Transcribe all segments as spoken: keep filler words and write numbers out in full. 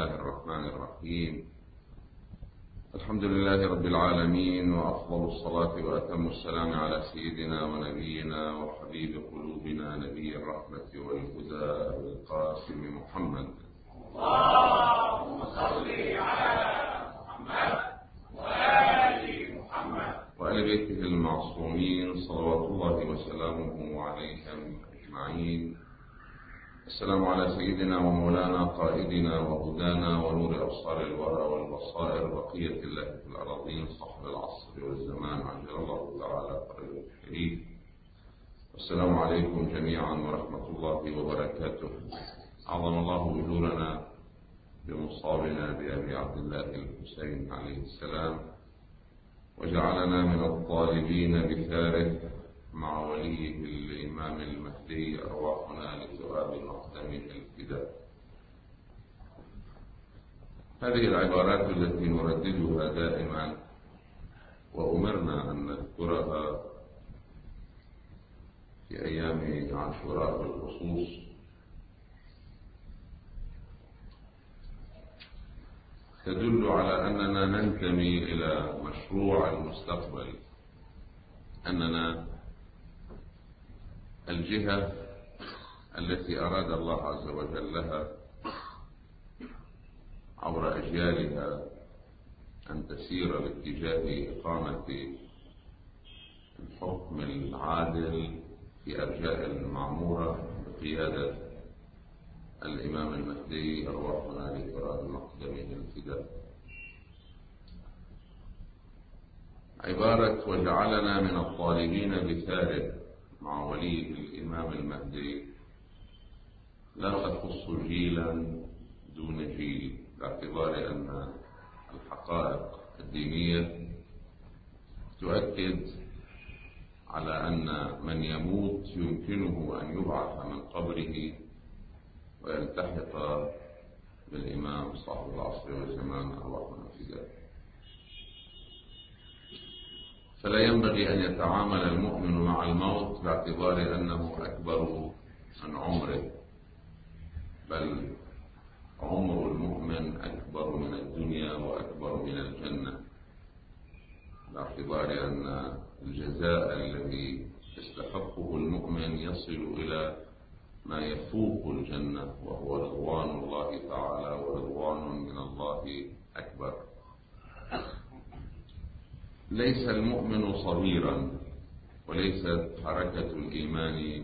الله الرحمن الرحيم. الحمد لله رب العالمين، وأفضل الصلاة وأتم السلام على سيدنا ونبينا وحبيب قلوبنا نبي الرحمة والهدى القاسم محمد. اللهم صل على محمد وآل محمد وآل بيته المعصومين صلوات الله وسلامه عليهم أجمعين. السلام على سيدنا ومولانا قائدنا وهدانا ونور أبصار الورى والبصائر بقية الله في الأراضين صاحب العصر والزمان عجل الله تعالى فرجه الشريف. والسلام عليكم جميعا ورحمة الله وبركاته. أعظم الله أجورنا بمصابنا بأبي عبد الله الحسين عليه السلام، وجعلنا من الطالبين بثاره مع وليه الإمام المهدي أرواحنا لثواب مقدمه الفداء. هذه العبارات التي نرددها دائما وأمرنا أن نذكرها في أيام عاشوراء بالخصوص تدل على أننا ننتمي إلى مشروع المستقبل، أننا الجهة التي أراد الله عز وجل لها عبر أجيالها أن تسير باتجاه إقامة الحكم العادل في أرجاء المعمورة بقيادة الإمام المهدي أرواحنا لثواب مقدمه الفداء. عبارة وجعلنا من الطالبين بثاره مع وليه الإمام المهدي لا تخص جيلا دون جيل، باعتبار أن الحقائق الدينية تؤكد على أن من يموت يمكنه أن يبعث من قبره ويلتحق بالإمام صاحب العصر والزمان أرواحنا الفداء. فلا ينبغي أن يتعامل المؤمن مع الموت باعتبار أنه أكبر من عمره، بل عمر المؤمن أكبر من الدنيا وأكبر من الجنة، باعتبار أن الجزاء الذي يستحقه المؤمن يصل إلى ما يفوق الجنة، وهو رضوان الله تعالى، ورضوان من الله أكبر. ليس المؤمن صغيرا، وليست حركة الإيمان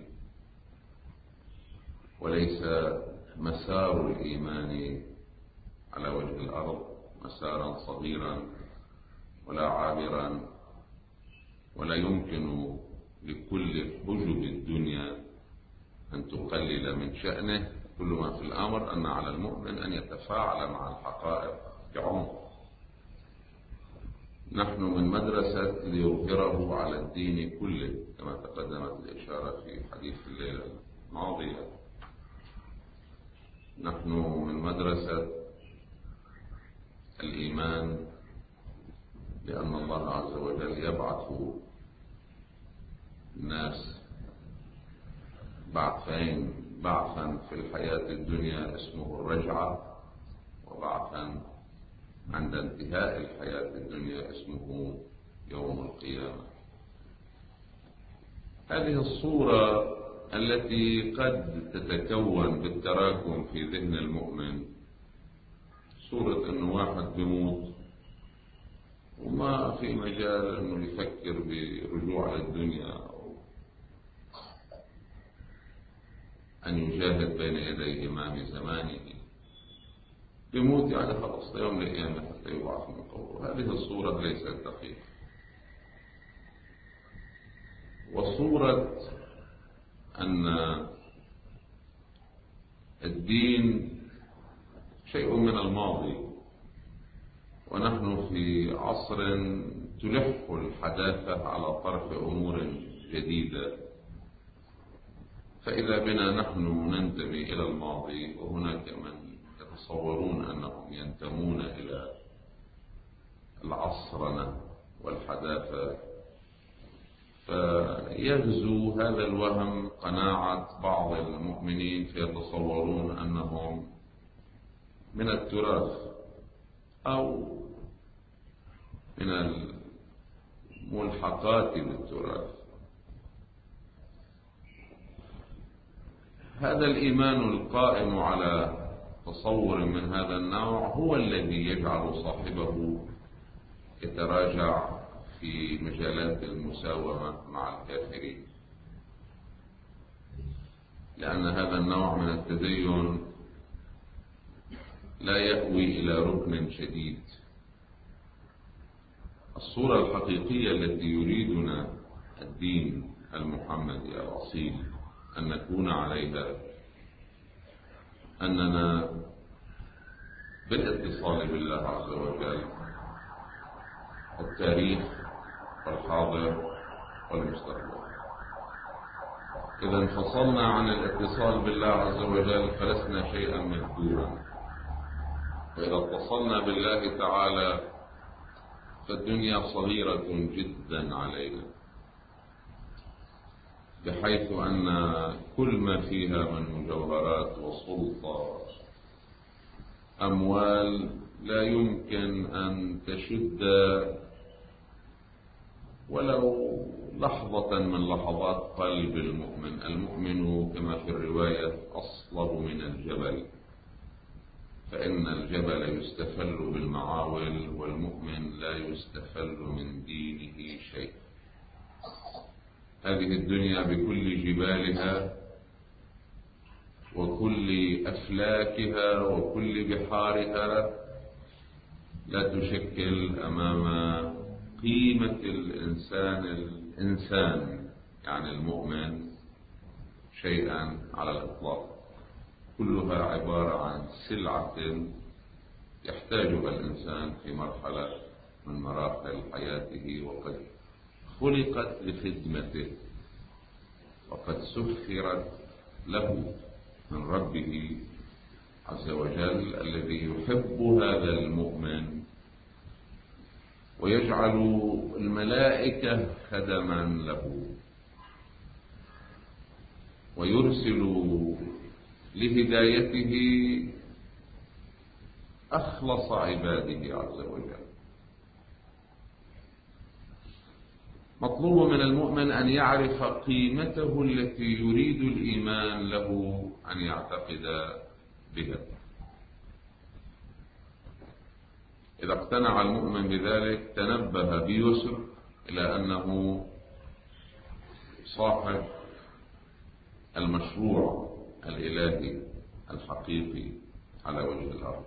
وليس مسار الإيمان على وجه الأرض مسارا صغيرا ولا عابرا، ولا يمكن لكل حجب الدنيا أن تقلل من شأنه. كل ما في الأمر أن على المؤمن أن يتفاعل مع الحقائق بعمق. نحن من مدرسة ليظهره على الدين كله، كما تقدمت الإشارة في حديث الليلة الماضية. نحن من مدرسة الإيمان لأن الله عز وجل يبعث الناس بعثين: بعثا في الحياة الدنيا اسمه الرجعة، وبعثا عند انتهاء الحياة الدنيا اسمه يوم القيامة. هذه الصورة التي قد تتكون بالتراكم في ذهن المؤمن، صورة أنه واحد بيموت وما في مجال أنه يفكر برجوع للدنيا أو أن يجاهد بين يدي إمام زمانه، يموت يعني خلاص يوم القيامة حتى يبعث من قبره. هذه الصورة ليست دقيقة. وصورة أن الدين شيء من الماضي، ونحن في عصر تلح الحداثة على طرح أمور جديدة، فإذا بنا نحن ننتمي إلى الماضي، وهناك من يتصورون أنهم ينتمون إلى العصرنة والحداثة، فيغزو هذا الوهم قناعة بعض المؤمنين فيتصورون أنهم من التراث أو من الملحقات بالتراث. هذا الإيمان القائم على تصور من هذا النوع هو الذي يجعل صاحبه يتراجع في مجالات المساومة مع الكافرين، لأن هذا النوع من التدين لا يأوي إلى ركن شديد. الصورة الحقيقية التي يريدنا الدين المحمدي الأصيل أن نكون عليها أننا بالاتصال بالله عز وجل التاريخ والحاضر والمستقبل. إذا انفصلنا عن الاتصال بالله عز وجل فلسنا شيئا مذكورا، وإذا اتصلنا بالله تعالى فالدنيا صغيرة جدا علينا، بحيث أن كل ما فيها من مجوهرات وسلطة أموال لا يمكن أن تشد ولو لحظة من لحظات قلب المؤمن. المؤمن كما في الرواية أصلب من الجبل، فإن الجبل يستفل بالمعاول والمؤمن لا يستفل من دينه شيء. هذه الدنيا بكل جبالها وكل أفلاكها وكل بحارها لا تشكل أمام قيمة الإنسان الإنسان يعني المؤمن شيئا على الإطلاق. كلها عبارة عن سلعة يحتاجها الإنسان في مرحلة من مراحل حياته، وقد خلقت لخدمته وقد سخرت له من ربه عز وجل الذي يحب هذا المؤمن ويجعل الملائكة خدما له ويرسل لهدايته أخلص عباده عز وجل. مطلوب من المؤمن أن يعرف قيمته التي يريد الإيمان له أن يعتقد بها. إذا اقتنع المؤمن بذلك تنبه بيسر إلى أنه صاحب المشروع الإلهي الحقيقي على وجه الأرض.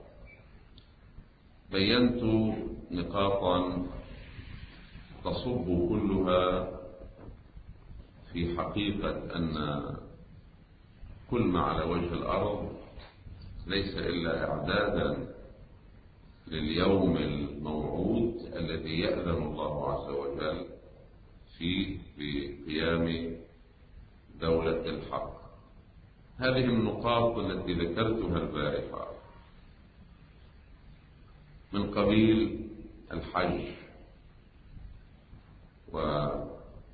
بينت نقاطا تصب كلها في حقيقة أن كل ما على وجه الأرض ليس إلا إعدادا لليوم الموعود الذي يأذن الله عز وجل فيه بقيام دولة الحق. هذه النقاط التي ذكرتها البارحة من قبيل الحج والثقافة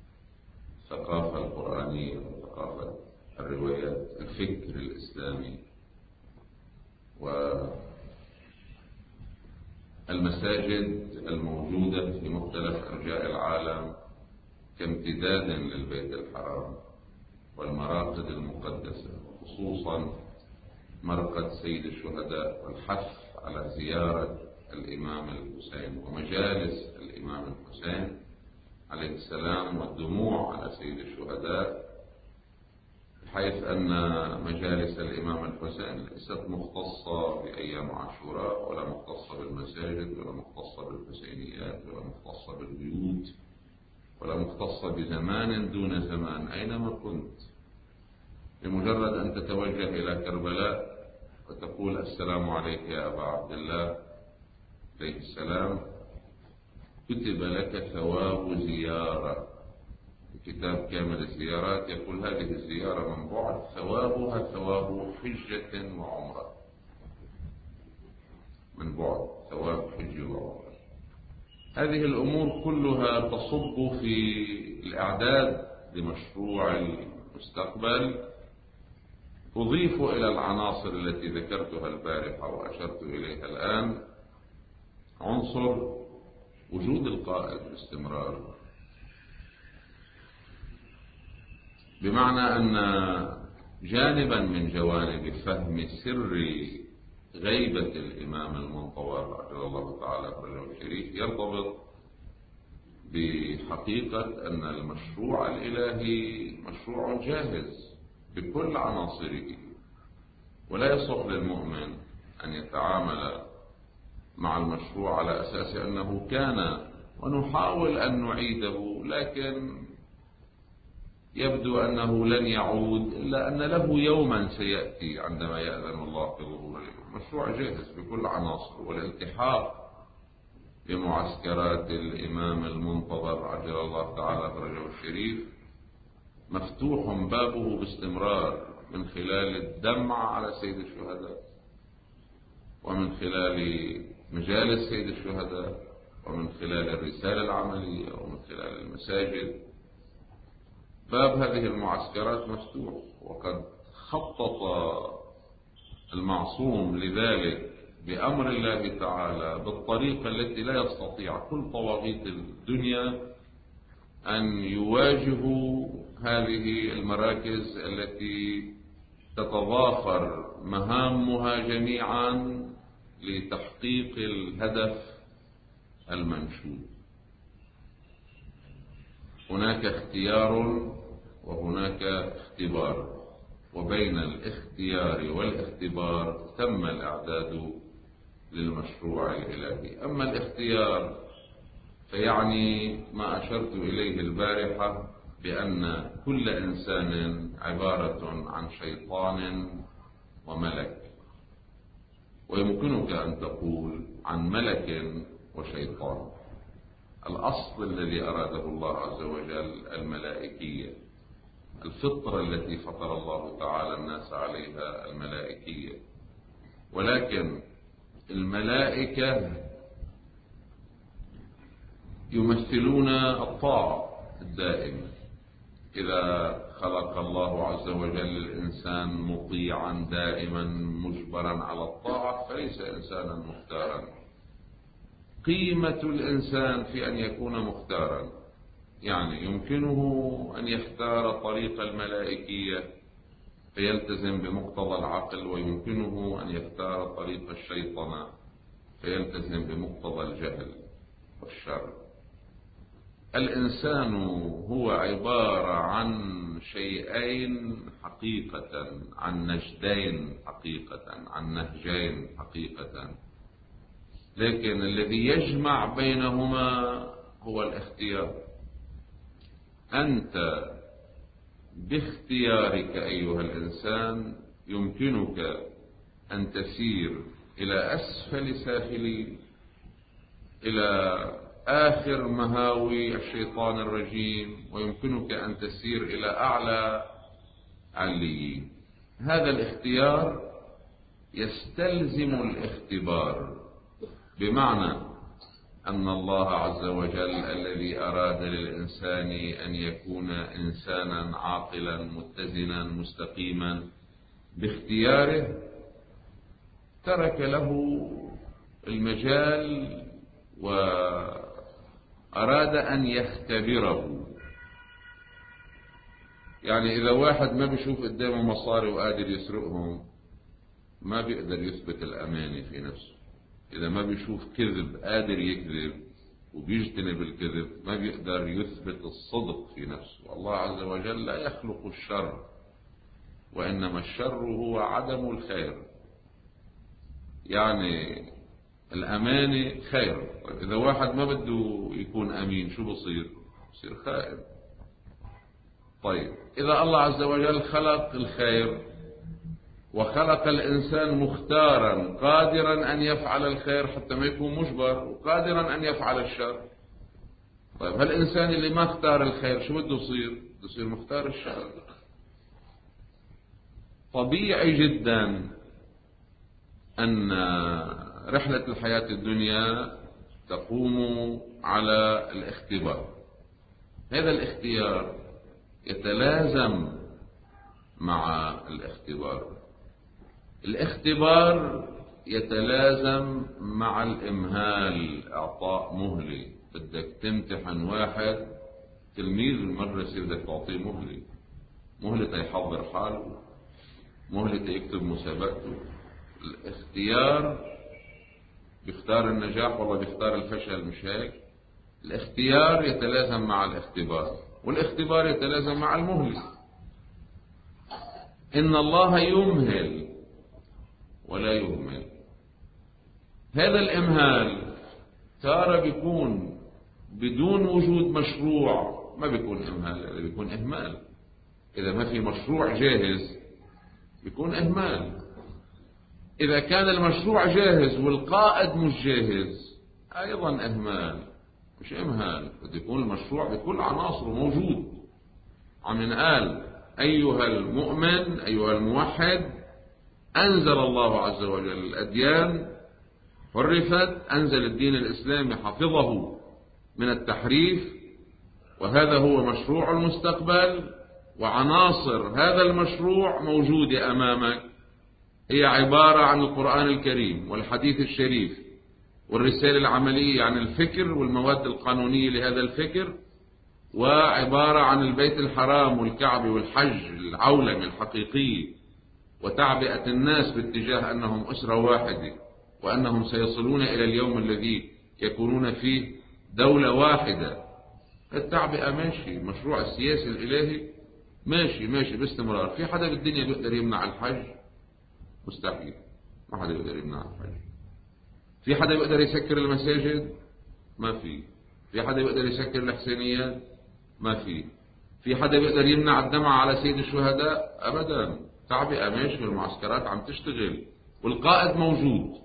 القرآنية وثقافة الروايات، الفكر الإسلامي، والمساجد الموجودة في مختلف أرجاء العالم كامتداد للبيت الحرام، والمراقد المقدسة، خصوصا مرقد سيد الشهداء، والحث على زيارة الإمام الحسين ومجالس الإمام الحسين عليه السلام والدموع على سيد الشهداء، بحيث أن مجالس الإمام الحسين ليست مختصة بأيام عاشوراء ولا مختصة بالمساجد ولا مختصة بالحسينيات ولا مختصة بالبيوت ولا مختصة بزمان دون زمان. أينما كنت بمجرد أن تتوجه إلى كربلاء وتقول السلام عليك يا أبا عبد الله عليه السلام كتب لك ثواب زيارة. كتاب كامل الزيارات يقول هذه الزيارة من بعد ثوابها ثواب حجة وعمرة، من بعد ثواب حج وعمرة. هذه الأمور كلها تصب في الإعداد لمشروع المستقبل أضيف إلى العناصر التي ذكرتها البارحة وأشرت إليها الآن عنصر وجود القائد باستمرار، بمعنى أن جانبا من جوانب فهم سر غيبة الإمام المنتظر عجل الله تعالى فرجه الشريف يرتبط بحقيقة أن المشروع الإلهي مشروع جاهز بكل عناصره، ولا يصح للمؤمن أن يتعامل مع المشروع على أساس أنه كان ونحاول أن نعيده، لكن يبدو أنه لن يعود إلا أن له يوما سيأتي عندما يأذن الله بظهوره. مشروع جاهز بكل عناصر، والالتحاق بمعسكرات الإمام المنتظر عجل الله تعالى فرجه الشريف مفتوح بابه باستمرار، من خلال الدمع على سيد الشهداء، ومن خلال مجالس سيد الشهداء، ومن خلال الرسالة العملية، ومن خلال المساجد. باب هذه المعسكرات مفتوح، وقد خطط المعصوم لذلك بأمر الله تعالى بالطريقة التي لا يستطيع كل طواغيت الدنيا أن يواجهوا هذه المراكز التي تتضافر مهامها جميعا لتحقيق الهدف المنشود. هناك اختيار وهناك اختبار، وبين الاختيار والاختبار تم الإعداد للمشروع الإلهي. أما الاختيار فيعني ما أشرت إليه البارحة بأن كل إنسان عبارة عن شيطان وملك، ويمكنك أن تقول عن ملك وشيطان. الأصل الذي أراده الله عز وجل الملائكية، الفطرة التي فطر الله تعالى الناس عليها الملائكية، ولكن الملائكة يمثلون الطاعة الدائمة. إذا خلق الله عز وجل الإنسان مطيعا دائما مجبرا على الطاعة فليس إنسانا مختارا. قيمة الإنسان في أن يكون مختارا، يعني يمكنه أن يختار طريق الملائكية فيلتزم بمقتضى العقل، ويمكنه أن يختار طريق الشيطنة فيلتزم بمقتضى الجهل والشر. الإنسان هو عبارة عن شيئين حقيقة، عن نجدين حقيقة، عن نهجين حقيقة، لكن الذي يجمع بينهما هو الاختيار. أنت باختيارك أيها الإنسان يمكنك أن تسير إلى أسفل سافلين، إلى آخر مهاوي الشيطان الرجيم، ويمكنك أن تسير إلى أعلى عليين. هذا الاختيار يستلزم الاختبار، بمعنى أن الله عز وجل الذي أراد للإنسان أن يكون إنسانا عاقلا متزنا مستقيما باختياره ترك له المجال وأراد أن يختبره. يعني إذا واحد ما بيشوف قدامه مصاري وقادر يسرقهم ما بيقدر يثبت الأمانة في نفسه. إذا ما بيشوف كذب قادر يكذب وبيجتنب الكذب ما بيقدر يثبت الصدق في نفسه. الله عز وجل لا يخلق الشر، وإنما الشر هو عدم الخير. يعني الأمانة خير. طيب إذا واحد ما بده يكون أمين شو بصير؟ بصير خائن. طيب إذا الله عز وجل خلق الخير وخلق الإنسان مختارا قادرا أن يفعل الخير حتى ما يكون مجبر، وقادرا أن يفعل الشر، طيب هالإنسان اللي ما اختار الخير شو بده يصير؟ بده يصير مختار الشر. طبيعي جدا أن رحلة الحياة الدنيا تقوم على الاختبار. هذا الاختيار يتلازم مع الاختبار. الاختبار يتلازم مع الإمهال، إعطاء مهلة. بدك تمتحن واحد تلميذ المدرسة، بدك تعطيه مهلة، مهلة يحضر حاله، مهلة يكتب مسابقته. الاختيار بيختار النجاح والله بيختار الفشل، مش هيك؟ الاختيار يتلازم مع الاختبار، والاختبار يتلازم مع المهلة. إن الله يمهل ولا يهمل. هذا الإمهال تارة بيكون بدون وجود مشروع، ما بيكون إمهال، بيكون إهمال. إذا ما في مشروع جاهز بيكون إهمال. إذا كان المشروع جاهز والقائد مش جاهز أيضا إهمال مش إمهال. بده يكون المشروع بكل عناصره موجود. عم ينقال أيها المؤمن أيها الموحد، أنزل الله عز وجل الأديان حرفت، أنزل الدين الإسلامي حفظه من التحريف، وهذا هو مشروع المستقبل، وعناصر هذا المشروع موجودة أمامك، هي عبارة عن القرآن الكريم والحديث الشريف والرسالة العملية عن الفكر والمواد القانونية لهذا الفكر، وعبارة عن البيت الحرام والكعبة والحج، العولمة الحقيقية، وتعبئة الناس باتجاه أنهم أسرة واحدة، وأنهم سيصلون إلى اليوم الذي يكونون فيه دولة واحدة. التعبئة ماشي، المشروع السياسي الإلهي ماشي ماشي باستمرار. في حدا بالدنيا بيقدر يمنع الحج؟ مستحيل، ما حدا يقدر يمنع الحج. في حدا يقدر يسكر المساجد؟ ما في. في حدا يقدر يسكر الحسينيات؟ ما في. في حدا يقدر يمنع الدمع على سيد الشهداء؟ أبدا. تعبئة ماشي، والمعسكرات عم تشتغل، والقائد موجود.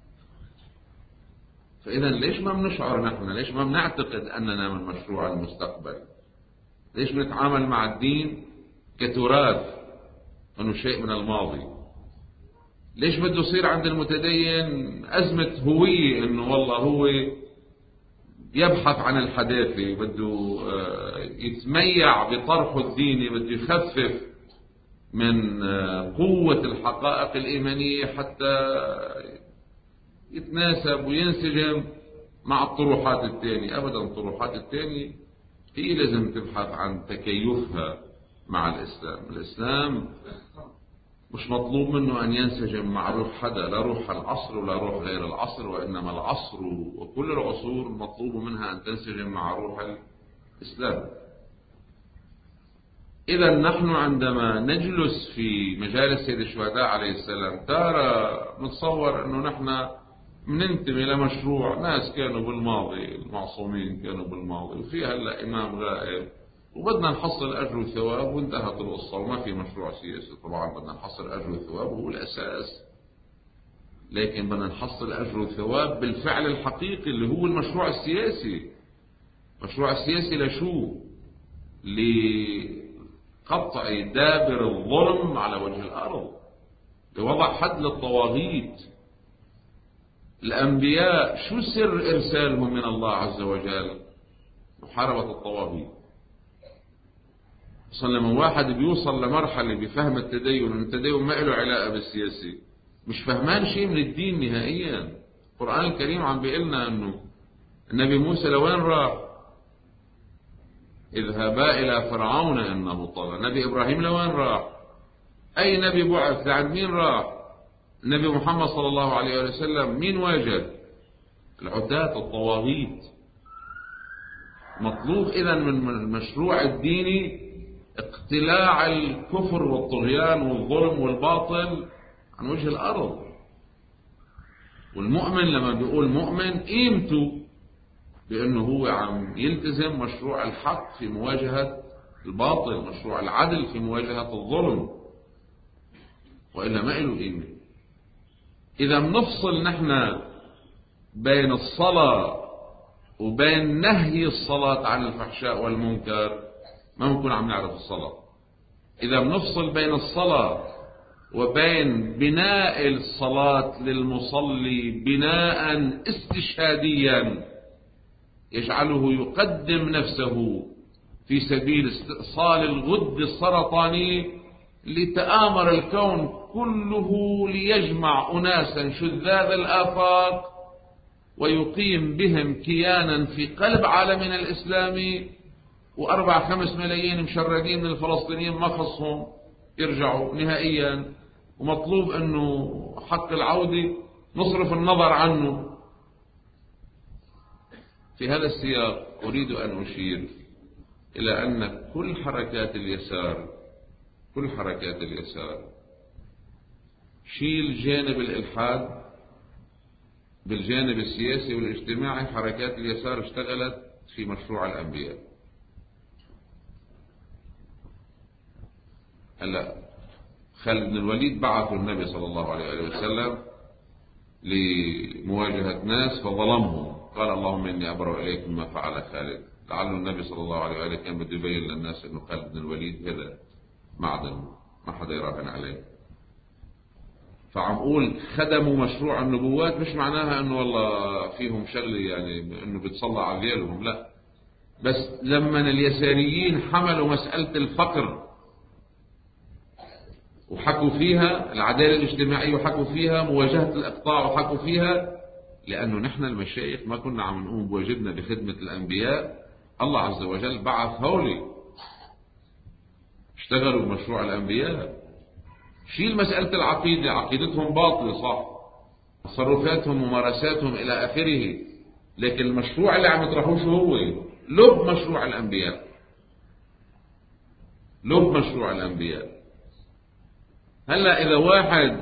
فإذا ليش ما بنشعر نحن؟ ليش ما بنعتقد أننا من مشروع المستقبل؟ ليش بنتعامل مع الدين كتراث، أنه شيء من الماضي؟ ليش بده يصير عند المتدين أزمة هوية، أنه والله هو يبحث عن الحداثة، بده يتميع بطرحه الديني، بده يخفف من قوة الحقائق الإيمانية حتى يتناسب وينسجم مع الطروحات الثانية؟ أبدا. الطروحات الثانية هي لازم تبحث عن تكيفها مع الإسلام. الإسلام مش مطلوب منه أن ينسجم مع روح حدا، لا روح العصر ولا روح غير العصر، وإنما العصر وكل العصور مطلوب منها أن تنسجم مع روح الإسلام. إذا نحن عندما نجلس في مجالس سيد الشهداء عليه السلام ترى نتصور أنه نحن مننتمي لمشروع ناس كانوا بالماضي، المعصومين كانوا بالماضي، وفي هلا إمام غائب، وبدنا نحصل أجر وثواب، وانتهت القصة، وما في مشروع سياسي. طبعا بدنا نحصل أجر وثواب وهو الأساس، لكن بدنا نحصل أجر وثواب بالفعل الحقيقي اللي هو المشروع السياسي. المشروع السياسي لشو؟ لقطع دابر الظلم على وجه الأرض، لوضع حد للطواغيت. الأنبياء شو سر إرسالهم من الله عز وجل؟ محاربة الطواغيت. أصلا لما واحد بيوصل لمرحلة بفهم التدين، التدين ما له علاقة بالسياسي، مش فهمان شيء من الدين نهائيا. القرآن الكريم عم بيقلنا أنه النبي موسى لوين راح؟ اذهبا إلى فرعون إنه طغى. النبي إبراهيم لوين راح؟ أي نبي بعث لعند مين راح؟ النبي محمد صلى الله عليه وسلم مين واجه؟ العتاة الطواغيت. مطلوب إذن من المشروع الديني اقتلاع الكفر والطغيان والظلم والباطل عن وجه الأرض. والمؤمن لما بيقول مؤمن قيمته بأنه هو عم يلتزم مشروع الحق في مواجهة الباطل، مشروع العدل في مواجهة الظلم، وإلا ما له قيمة. إذا بنفصل نحن بين الصلاة وبين نهي الصلاة عن الفحشاء والمنكر ما ممكن عم نعرف الصلاة. إذا بنفصل بين الصلاة وبين بناء الصلاة للمصلي بناء استشهاديا يجعله يقدم نفسه في سبيل استئصال الغد السرطاني، لتآمر الكون كله ليجمع أناسا شذاذ الآفاق ويقيم بهم كيانا في قلب عالمنا الإسلامي، وأربع خمس ملايين مشردين من الفلسطينيين ما خصهم يرجعوا نهائيا، ومطلوب أنه حق العودة نصرف النظر عنه. في هذا السياق أريد أن أشير إلى أن كل حركات اليسار كل حركات اليسار شيل جانب الإلحاد بالجانب السياسي والاجتماعي. حركات اليسار اشتغلت في مشروع الأنبياء. هلا خالد بن الوليد بعثه النبي صلى الله عليه وسلم لمواجهة ناس فظلمهم، قال اللهم إني أبرأ إليك مما فعل خالد. لعل النبي صلى الله عليه وآله كان بده يبين للناس إنه خالد بن الوليد هذا معدن ما حدا يراهن عليه. فعم قول خدموا مشروع النبوات، مش معناها إنه والله فيهم شغلة يعني إنه بتصلى على غيرهم، لا، بس لما اليساريين حملوا مسألة الفقر وحكوا فيها العدالة الاجتماعية وحكوا فيها مواجهة الإقطاع وحكوا فيها، لأنه نحن المشايخ ما كنا عم نقوم بواجبنا بخدمة الأنبياء. الله عز وجل بعث هولي اشتغلوا بمشروع الأنبياء. شيل مسألة العقيدة، عقيدتهم باطلة صح، تصرفاتهم وممارساتهم إلى آخره، لكن المشروع اللي عم يطرحوه شو هو؟ لب مشروع الأنبياء، لب مشروع الأنبياء. هلا إذا واحد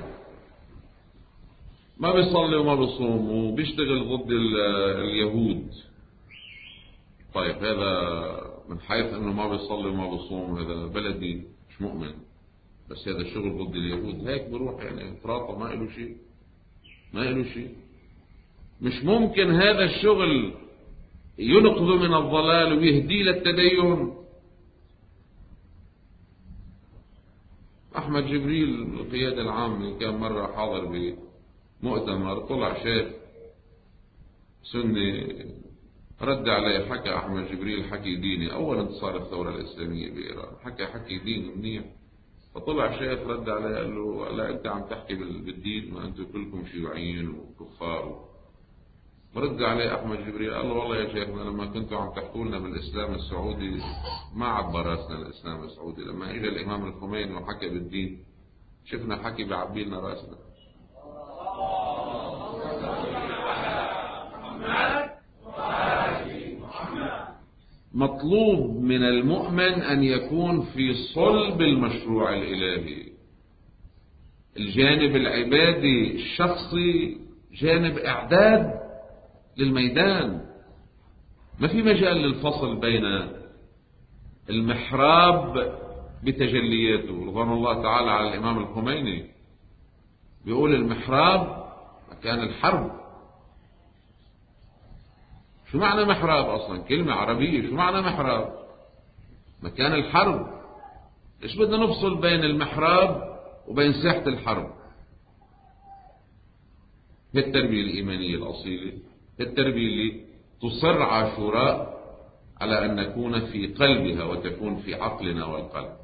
ما بيصلي وما بيصوم وبيشتغل ضد اليهود، طيب هذا من حيث انه ما بيصلي وما بيصوم هذا بلدي مش مؤمن، بس هذا الشغل ضد اليهود هيك بروح يعني فراطة ما له شيء، ما له شيء. مش ممكن هذا الشغل ينقذ من الضلال ويهدي للتدين. أحمد جبريل القيادة العامة كان مرة حاضر بمؤتمر، طلع شيخ سني رد عليه، حكى أحمد جبريل حكي ديني، أول انتصار الثورة الإسلامية بإيران، حكى حكي ديني منيح. فطلع شيخ رد عليه قال له لا أنت عم تحكي بالدين، ما أنتم كلكم شيوعيين وكفار. فرد عليه أحمد جبريل قال له والله يا شيخنا لما كنتوا عم تحكوا لنا بالإسلام السعودي ما عبر راسنا الإسلام السعودي، لما إجا الإمام الخميني وحكى بالدين شفنا حكي بعبي لنا راسنا. مطلوب من المؤمن أن يكون في صلب المشروع الإلهي. الجانب العبادي الشخصي جانب إعداد للميدان، ما في مجال للفصل بين المحراب بتجلياته. رضوان الله تعالى على الإمام الخميني بيقول المحراب مكان الحرب. شو معنى محراب أصلا؟ كلمة عربية، شو معنى محراب؟ مكان الحرب. إيش بدنا نفصل بين المحراب وبين ساحة الحرب؟ هي التربية الإيمانية الأصيلة، هي التربية اللي تصر عاشوراء على أن نكون في قلبها وتكون في عقلنا والقلب.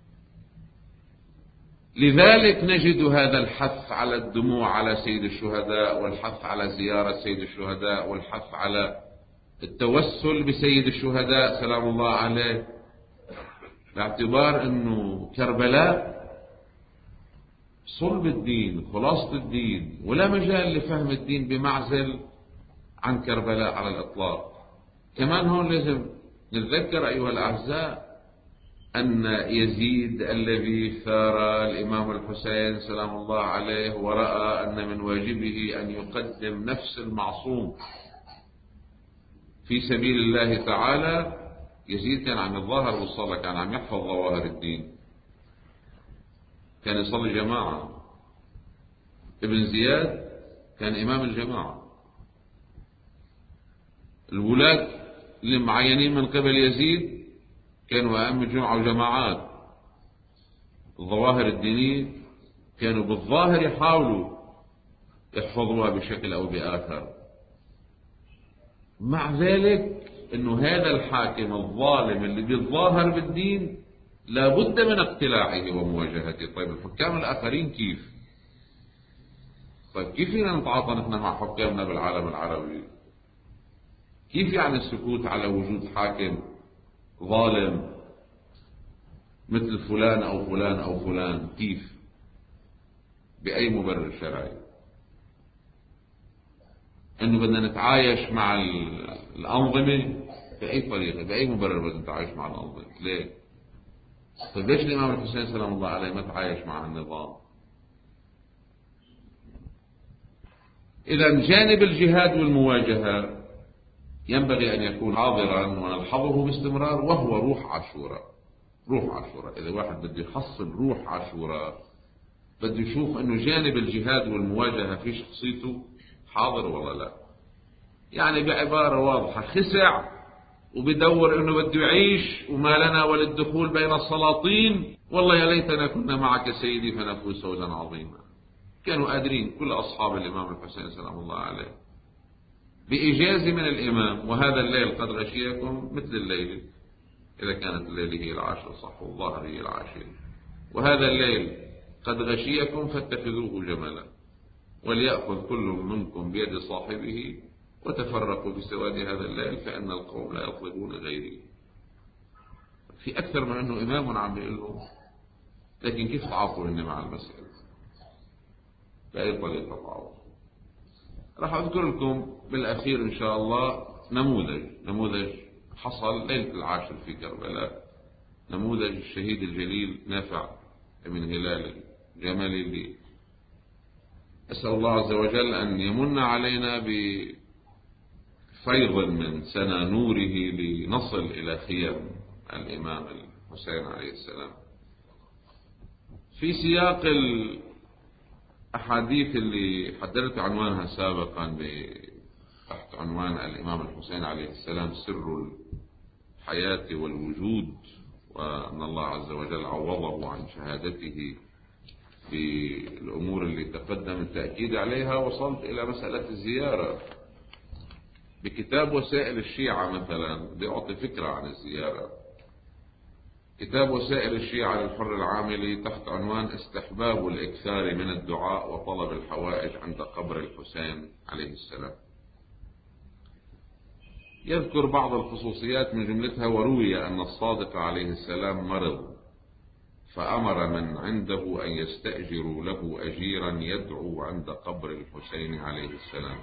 لذلك نجد هذا الحث على الدموع على سيد الشهداء، والحث على زيارة سيد الشهداء، والحث على التوسل بسيد الشهداء سلام الله عليه، باعتبار أنه كربلاء صلب الدين خلاصة الدين، ولا مجال لفهم الدين بمعزل عن كربلاء على الإطلاق. كمان هون لازم نتذكر أيها الأعزاء أن يزيد الذي ثار الإمام الحسين سلام الله عليه ورأى أن من واجبه أن يقدم نفس المعصوم في سبيل الله تعالى، يزيد كان عم يتظاهر بالصلاة، كان عم يحفظ ظواهر الدين، كان يصلي جماعة. ابن زياد كان إمام الجماعة. الولاة اللي معينين من قبل يزيد كانوا أئمة جمعة وجماعات. الظواهر الدينية كانوا بالظاهر يحاولوا يحفظوها بشكل أو بآخر. مع ذلك أنه هذا الحاكم الظالم اللي بيتظاهر بالدين لا بد من اقتلاعه ومواجهته. طيب الحكام الآخرين كيف؟ طيب كيف فينا نتعاطى نحن مع حكامنا بالعالم العربي؟ كيف يعني السكوت على وجود حاكم ظالم مثل فلان أو فلان أو فلان؟ كيف؟ بأي مبرر شرعي؟ أنه بدنا نتعايش مع الأنظمة بأي طريقة؟ بأي مبرر بدنا نتعايش مع الأنظمة؟ ليه؟ طيب ليش الإمام الحسين سلام الله عليه ما تعايش مع النظام؟ إذا جانب الجهاد والمواجهة ينبغي أن يكون حاضرا ونلحظه باستمرار، وهو روح عاشوراء. روح عاشوراء، إذا واحد بده يحصل روح عاشوراء بده يشوف أنه جانب الجهاد والمواجهة في شخصيته حاضر ولا لا. يعني بعبارة واضحة، خسع وبدور أنه بده يعيش وما لنا وللدخول بين السلاطين، والله يا ليتنا كنا معك سيدي فنفوز فوزا عظيما. كانوا قادرين كل أصحاب الإمام الحسين سلام الله عليه بإجازة من الإمام، وهذا الليل قد غشيكم مثل الليل، إذا كانت الليل هي العاشرة صح والظهر هي العاشرة، وهذا الليل قد غشيكم فاتخذوه جملا وليأخذ كل منكم بيد صاحبه وتفرقوا بسواد هذا الليل فإن القوم لا يطلبون غيري. في أكثر من أنه إمام عم بيقول لهم، لكن كيف تعاطوا إني مع المسألة؟ بأي طريقة تعاطوا؟ راح أذكر لكم بالأخير إن شاء الله نموذج نموذج حصل ليلة العاشر في كربلاء، نموذج الشهيد الجليل نافع بن هلال الجمالي، اللي أسأل الله عز وجل أن يمن علينا بفيض من سنة نوره لنصل إلى خيام الإمام الحسين عليه السلام. في سياق الأحاديث اللي حددت عنوانها سابقا تحت عنوان الإمام الحسين عليه السلام سر الحياة والوجود، وأن الله عز وجل عوضه عن شهادته في الأمور اللي تقدم التأكيد عليها، وصلت إلى مسألة الزيارة. بكتاب وسائل الشيعة مثلا بيعطي فكرة عن الزيارة، كتاب وسائل الشيعة للحر العاملي تحت عنوان استحباب الإكثار من الدعاء وطلب الحوائج عند قبر الحسين عليه السلام، يذكر بعض الخصوصيات من جملتها: وروي أن الصادق عليه السلام مرض فأمر من عنده أن يستأجروا له أجيرا يدعو عند قبر الحسين عليه السلام،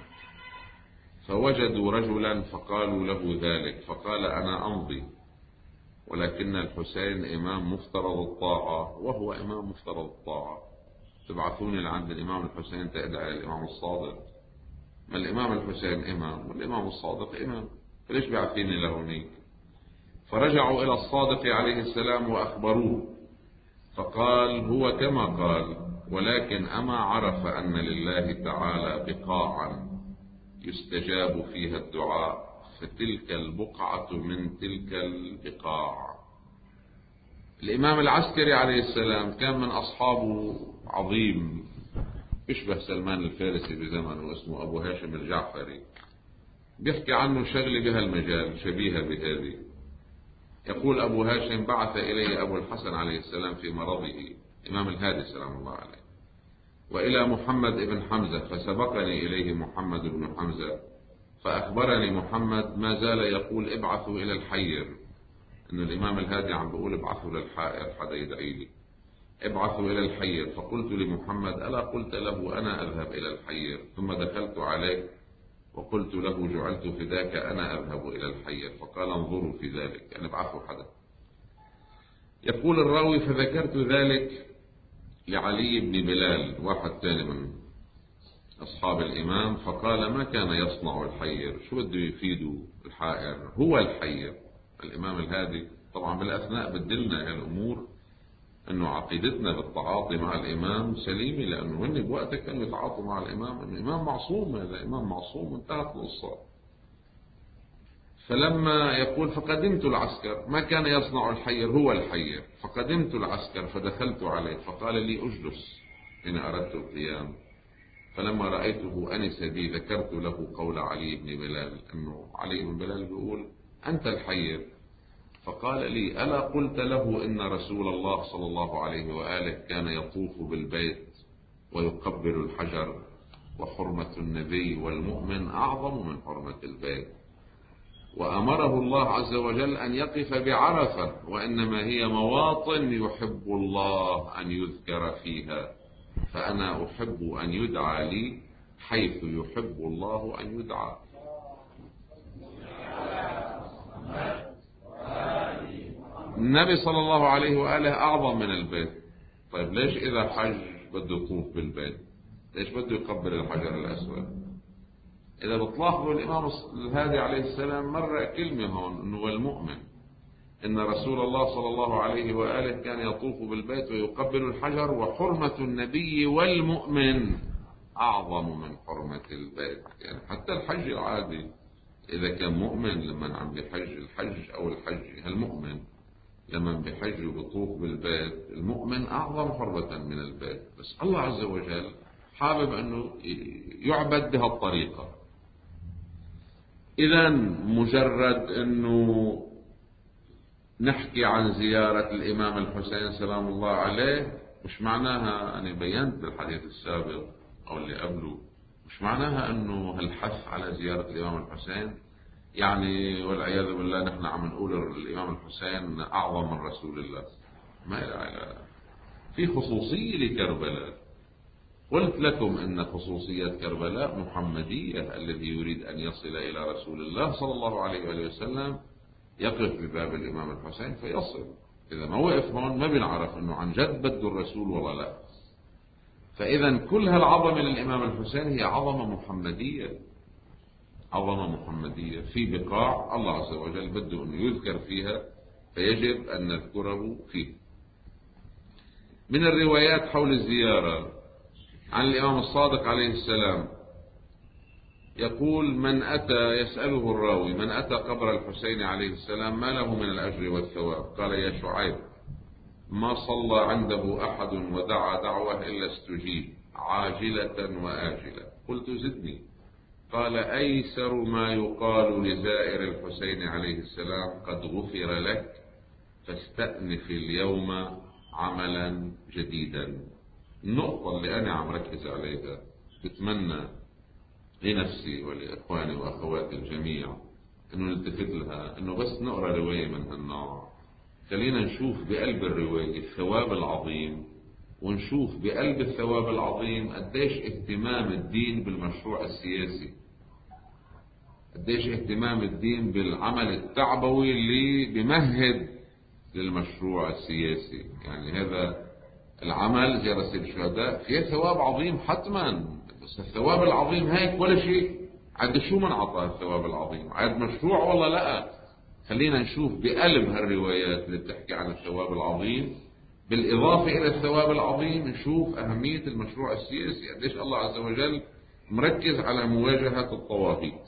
فوجدوا رجلا فقالوا له ذلك فقال أنا أمضي، ولكن الحسين إمام مفترض الطاعة وهو إمام مفترض الطاعة، تبعثوني لعند الإمام الحسين تدعي الإمام الصادق؟ ما الإمام الحسين إمام والإمام الصادق إمام، فليش بعثيني لهونيك؟ فرجعوا إلى الصادق عليه السلام وأخبروه، فقال هو كما قال، ولكن أما عرف أن لله تعالى بقاعا يستجاب فيها الدعاء، فتلك البقعة من تلك البقاع. الإمام العسكري عليه السلام كان من أصحابه عظيم يشبه سلمان الفارسي بزمنه، اسمه أبو هاشم الجعفري، بيحكي عنه شغلة بهالمجال شبيهة بهذه. يقول أبو هاشم: بعث إلي أبو الحسن عليه السلام في مرضه، إمام الهادي سلام الله عليه، وإلى محمد بن حمزة، فسبقني إليه محمد بن حمزة فأخبرني محمد ما زال يقول ابعثوا إلى الحير، إنه الإمام الهادي عم بيقول ابعثوا للحائر حدا يدعي لي، ابعثوا إلى الحير. فقلت لمحمد: ألا قلت له أنا أذهب إلى الحير؟ ثم دخلت عليه وقلت له: جعلت فداك أنا أذهب إلى الحير. فقال: انظروا في ذلك، أن ابعثوا حدا. يقول الراوي: فذكرت ذلك لعلي بن بلال، واحد ثاني من أصحاب الإمام، فقال: ما كان يصنع الحير؟ شو بده يفيدوا الحائر؟ هو الحير. الإمام الهادي طبعا بالأثناء بدلنا هالأمور أنه عقيدتنا بالتعاطي مع الإمام سليمة، لأنه هن بوقتها كانوا يتعاطوا مع الإمام، أنه إمام معصوم، هذا إمام معصوم انتهت القصة. فلما يقول: فقدمت العسكر، ما كان يصنع الحير هو الحير، فقدمت العسكر فدخلت عليه فقال لي: أجلس إن أردت القيام. فلما رأيته أنس بي ذكرت له قول علي بن بلال، أنه علي بن بلال بيقول: أنت الحير. فقال لي: ألا قلت له إن رسول الله صلى الله عليه وآله كان يطوف بالبيت ويقبل الحجر، وحرمة النبي والمؤمن أعظم من حرمة البيت، وأمره الله عز وجل أن يقف بعرفة، وإنما هي مواطن يحب الله أن يذكر فيها، فأنا أحب أن يدعى لي حيث يحب الله أن يدعى. النبي صلى الله عليه وآله أعظم من البيت. طيب ليش إذا حج بده يطوف بالبيت؟ ليش بده يقبل الحجر الأسود؟ إذا بتلاحظوا الإمام الهادي عليه السلام مر كلمة هون إنه والمؤمن، إن رسول الله صلى الله عليه وآله كان يطوف بالبيت ويقبل الحجر، وحرمة النبي والمؤمن أعظم من حرمة البيت. يعني حتى الحج العادي إذا كان مؤمن لما عم بحج الحج أو الحج المؤمن لما بحج وبطوف بالبيت، المؤمن أعظم حرمة من البيت، بس الله عز وجل حابب أنه يعبد بهالطريقة. إذا مجرد أنه نحكي عن زيارة الإمام الحسين سلام الله عليه مش معناها، أنا بينت بالحديث السابق أو اللي قبله، مش معناها أنه هالحث على زيارة الإمام الحسين يعني والعياذ بالله نحن عم نقول الإمام الحسين أعظم من رسول الله. ما لا، في خصوصية لكربلاء. قلت لكم إن خصوصية كربلاء محمدية، الذي يريد أن يصل إلى رسول الله صلى الله عليه وآله وسلم يقف بباب الإمام الحسين فيصل. إذا ما وقف هون ما بنعرف إنه عن جد بده الرسول ولا لا. فإذا كل هالعظمة للإمام الحسين هي عظمة محمدية، عظمة محمدية في بقاع الله عز وجل بده أن يذكر فيها، فيجب أن نذكره فيه. من الروايات حول الزيارة عن الإمام الصادق عليه السلام يقول: من أتى، يسأله الراوي: من أتى قبر الحسين عليه السلام ما له من الأجر والثواب؟ قال: يا شعيب، ما صلى عنده أحد ودعا دعوة إلا استجيب عاجلة وآجلة. قلت: زدني. قال: أيسر ما يقال لزائر الحسين عليه السلام: قد غفر لك فاستأنف اليوم عملا جديدا. النقطة اللي أنا عم ركز عليها بتمنى لنفسي ولإخواني وأخواتي الجميع أنه نلتفت لها، أنه بس نقرأ رواية من هالنوع خلينا نشوف بقلب الرواية الثواب العظيم، ونشوف بقلب الثواب العظيم قديش اهتمام الدين بالمشروع السياسي، قديش اهتمام الدين بالعمل التعبوي اللي بمهد للمشروع السياسي. يعني هذا العمل زي رسيل الشهداء فيه ثواب عظيم حتما، بس الثواب العظيم هيك ولا شيء. عد شو من عطى الثواب العظيم؟ عد مشروع ولا لا؟ خلينا نشوف بقلب هالروايات اللي بتحكي عن الثواب العظيم، بالإضافة إلى الثواب العظيم نشوف أهمية المشروع السياسي، قديش الله عز وجل مركز على مواجهة الطواغيت.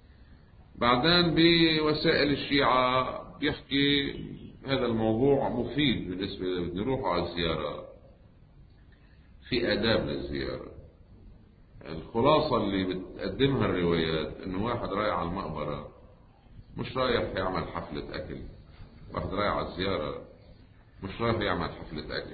بعدين بوسائل الشيعة بيحكي هذا الموضوع مفيد بالنسبة نروح على الزيارة، في آداب للزيارة. الخلاصة اللي بتقدمها الروايات إنه واحد رايح على المقبرة مش رايح يعمل حفلة أكل، واحد رايح على الزيارة مش رايح يعمل حفلة أكل.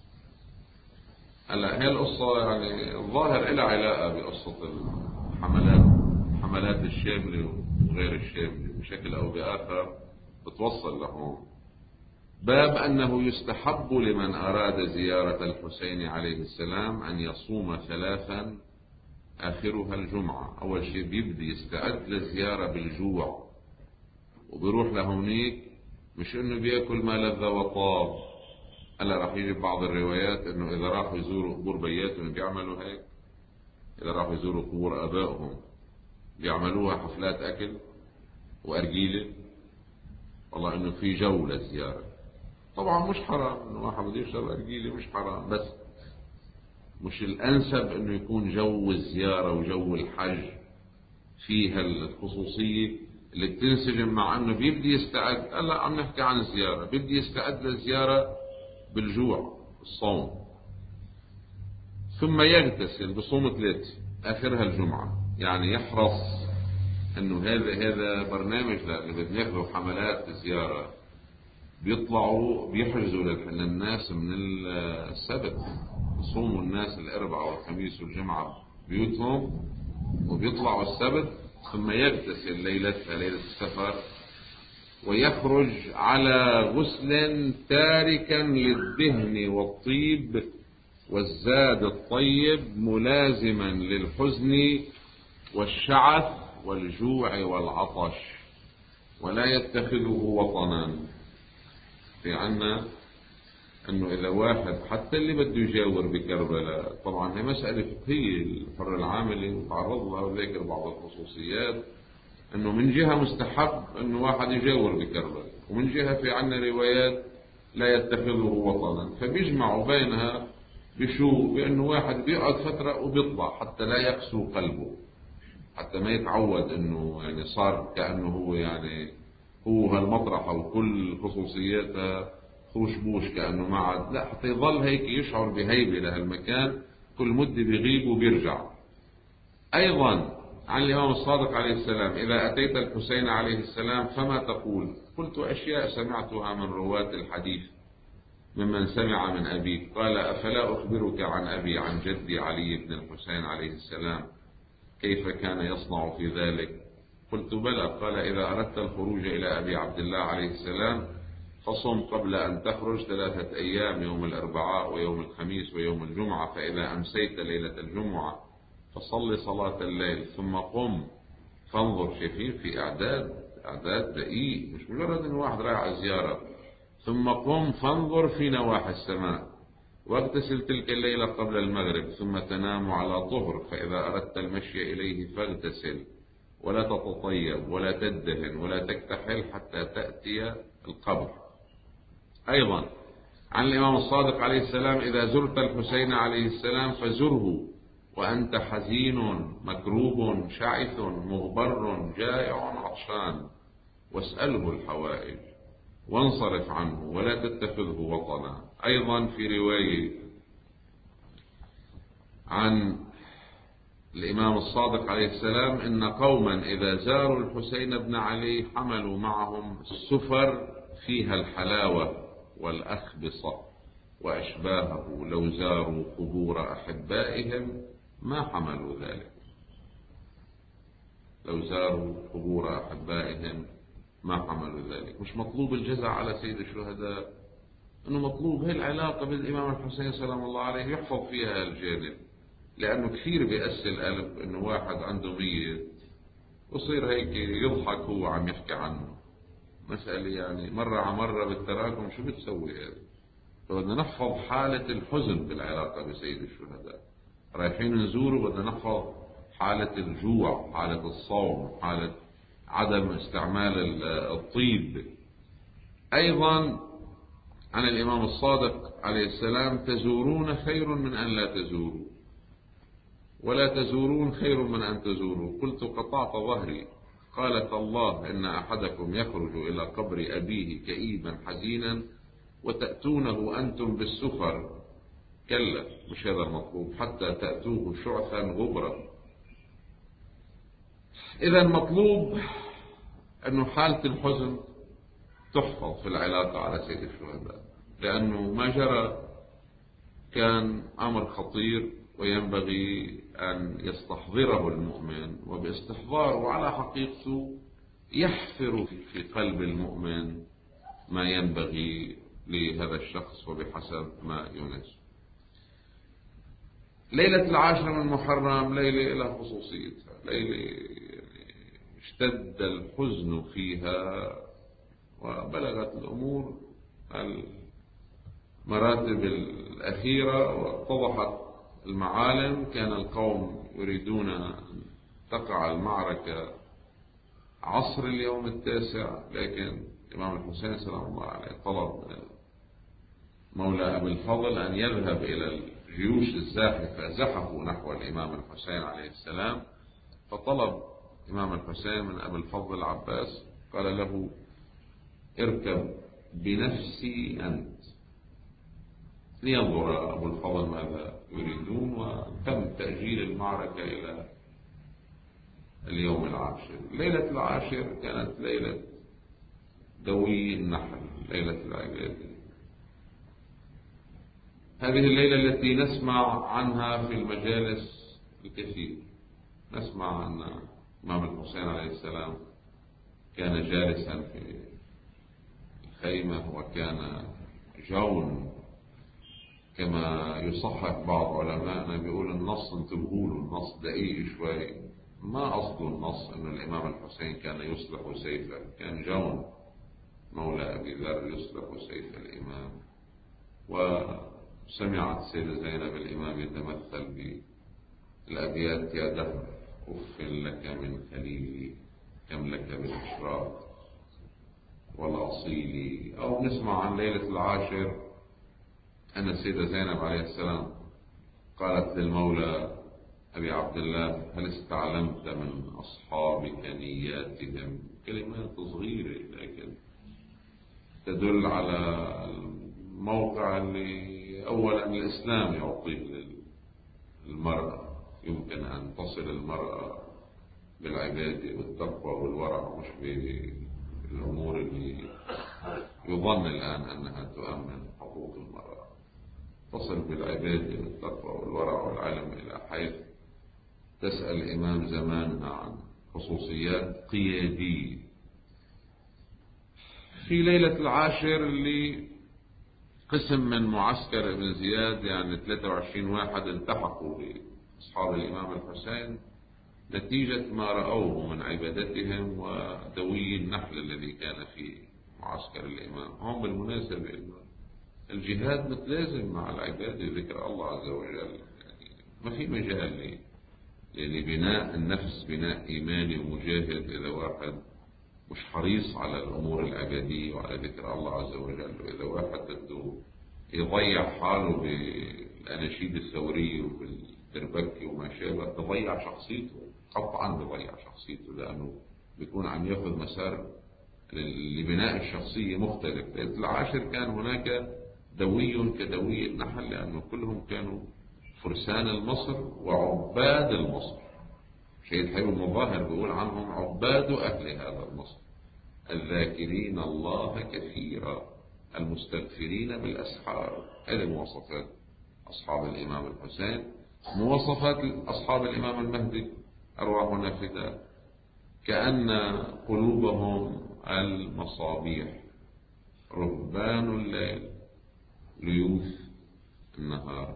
هلا هي القصة يعني الظاهر إلها علاقة بقصة الحملات، حملات الشاملة وغير الشاملة بشكل أو بآخر بتوصل لهون. باب أنه يستحب لمن أراد زيارة الحسين عليه السلام أن يصوم ثلاثا آخرها الجمعة. أول شيء بيبدي يستعد للزيارة بالجوع، وبيروح لهونيك مش إنه بيأكل ما لذ وطاب. هلا راح يجي بعض الروايات إنه إذا راحوا يزوروا قبور بياتهم بيعملوا هيك، إذا راحوا يزوروا قبور آبائهم بيعملوها حفلات أكل وأرجيلة. والله إنه في جو للزيارة، طبعا مش حرام إنه واحد بده يشرب أرجيلة، مش حرام، بس مش الأنسب إنه يكون جو الزيارة وجو الحج فيها الخصوصية اللي بتنسجم مع إنه بيبدي يستعد. هلا عم نحكي عن الزيارة، بيبدي يستعد للزيارة بالجوع الصوم، ثم يغتسل بصوم ثلاث آخرها الجمعة. يعني يحرص إنه هذا هذا برنامج اللي بدنا ناخذه حملات الزيارة، بيطلعوا بيحجزوا للناس من السبت، يصوموا الناس الأربعاء والخميس والجمعة بيوتهم وبيطلعوا السبت، ثم يغتسل ليلتها ليلة السفر ويخرج على غسل تاركا للدهن والطيب والزاد الطيب ملازما للحزن والشعث والجوع والعطش، ولا يتخذه وطنا. في عنا أنه إذا واحد حتى اللي بده يجاور بكربلاء، طبعا هي مسألة فقهية الحر العاملي وتعرض لها وذكر بعض الخصوصيات، أنه من جهة مستحب أنه واحد يجاور بكربلاء، ومن جهة في عنا روايات لا يتخذه وطنا، فبيجمعوا بينها بشو؟ بأنه واحد بيقعد فترة وبيطلع حتى لا يقسو قلبه، حتى ما يتعود أنه يعني صار كأنه هو يعني هو هالمطرحة وكل خصوصياتها خوشبوش كأنه ما عاد، لا، حتى يظل هيك يشعر بهيبة لهالمكان، كل مدة بيغيب وبيرجع. أيضا عن الإمام الصادق عليه السلام: إذا أتيت الحسين عليه السلام فما تقول؟ قلت: أشياء سمعتها من رواة الحديث ممن سمع من أبيك. قال: أفلا أخبرك عن أبي عن جدي علي بن الحسين عليه السلام كيف كان يصنع في ذلك؟ قلت: بلى. قال: إذا أردت الخروج إلى أبي عبد الله عليه السلام فصم قبل أن تخرج ثلاثة أيام، يوم الأربعاء ويوم الخميس ويوم الجمعة، فإذا أمسيت ليلة الجمعة فصل صلاة الليل، ثم قم فانظر. شايفين في إعداد إعداد دقيق، مش مجرد أن واحد رايح على زيارة. ثم قم فانظر في نواحي السماء، واغتسل تلك الليلة قبل المغرب، ثم تنام على طهر، فإذا أردت المشي إليه فاغتسل، ولا تتطيب ولا تدهن ولا تكتحل حتى تأتي القبر. أيضا عن الإمام الصادق عليه السلام: إذا زرت الحسين عليه السلام فزره وأنت حزين مكروب شعث مغبر جائع عطشان، واسأله الحوائج وانصرف عنه ولا تتخذه وطنا. أيضا في رواية عن الإمام الصادق عليه السلام: إن قوما إذا زاروا الحسين بن علي حملوا معهم السفر فيها الحلاوة والأخبصة وأشباهه، لو زاروا قبور أحبائهم ما حملوا ذلك. لو زاروا قبور أحبائهم ما حملوا ذلك. مش مطلوب الجزع على سيد الشهداء، أنه مطلوب هي العلاقة بالإمام الحسين سلام الله عليه يحفظ فيها الجانب، لأنه كثير بيأسي القلب أنه واحد عنده ميت وصير هيك يضحك هو عم يحكي عنه. مسألة يعني مرة على مرة بالتراكم شو بتسوي هذا؟ فبدنا نحفظ حالة الحزن بالعلاقة بسيد الشهداء. رايحين نزوره بدنا نحفظ حالة الجوع، حالة الصوم، حالة عدم استعمال الطيب. أيضا عن الإمام الصادق عليه السلام: تزورون خير من أن لا تزوروا، ولا تزورون خير من أن تزوروا. قلت: قطعت ظهري. قال: تالله إن أحدكم يخرج إلى قبر أبيه كئيبا حزينا وتأتونه أنتم بالسفر. كلا، مش هذا المطلوب، حتى تأتوه شعثا غبرا. إذا مطلوب أنه حالة الحزن تحفظ في العلاقة على سيد الشهداء، لأنه ما جرى كان أمر خطير وينبغي أن يستحضره المؤمن، وباستحضاره على حقيقته يحفر في قلب المؤمن ما ينبغي لهذا الشخص وبحسب ما يناسب. ليلة العاشر من محرم ليلة لها خصوصيتها، ليلة اشتد الحزن فيها وبلغت الأمور المراتب الأخيرة واتضحت المعالم. كان القوم يريدون أن تقع المعركة عصر اليوم التاسع، لكن الإمام الحسين سلام الله عليه طلب من مولى أبي الفضل أن يذهب إلى الجيوش الزاحفة، زحفوا نحو الإمام الحسين عليه السلام، فطلب الإمام الحسين من أبي الفضل العباس، قال له: اركب بنفسي أنت، لينظر أبو الفضل ماذا يريدون. وتم تأجيل المعركة إلى اليوم العاشر. ليلة العاشر كانت ليلة دوي النحل، ليلة العباد. هذه الليلة التي نسمع عنها في المجالس الكثير. نسمع أن الإمام الحسين عليه السلام كان جالسا في الخيمة وكان جون، كما يصحح بعض علمائنا بيقول النص انتبهوا النص دقيق شوي، ما قصده النص أن الإمام الحسين كان يصلح سيفه، كان جون مولى أبي ذر يصلح سيف الإمام. وسمعت السيدة زينب الإمام يتمثل بالأبيات: يا دهر أف لك من خليلي كم لك بالإشراق والأصيل. أو نسمع عن ليلة العاشر أن السيدة زينب عليه السلام قالت للمولى أبي عبد الله: هل استعلمت من أصحابك نياتهم؟ كلمات صغيرة لكن تدل على الموقع اللي أولا الإسلام يعطيه للمرأة. يمكن أن تصل المرأة بالعبادة والتقوى والورع، مش بالأمور اللي يظن الآن أنها تؤمن حقوق المرأة. تصل بالعبادة والتقوى والورع والعلم إلى حيث تسأل إمام زمانها عن خصوصيات قيادية. في ليلة العاشر اللي قسم من معسكر ابن زياد، يعني ثلاثة وعشرين واحد التحقوا بأصحاب الإمام الحسين نتيجة ما رأوه من عبادتهم ودوي النحل الذي كان في معسكر الإمام. هم بالمناسبة الجهاد متلازم مع العبادة ذكر الله عز وجل، يعني ما في مجال لبناء النفس بناء إيماني ومجاهد إذا واحد مش حريص على الأمور العبادية وعلى ذكر الله عز وجل. وإذا واحد بده يضيع حاله بالأناشيد الثورية وبالتربكي وما شابه تضيع شخصيته، قطعا بضيع شخصيته، لأنه بيكون عم يأخذ مسار لبناء الشخصية مختلف. ليلة العاشر كان هناك دوي كدوي النحل، لأنه كلهم كانوا فرسان المصر وعباد المصر. شهيد حبيب المظاهر بيقول عنهم: عباد أهل هذا المصر الذاكرين الله كثيرا المستغفرين بالأسحار. هذه مواصفات أصحاب الإمام الحسين، مواصفات أصحاب الإمام المهدي أرواحنا فداء. كأن قلوبهم المصابيح، رهبان الليل ليوث النهار.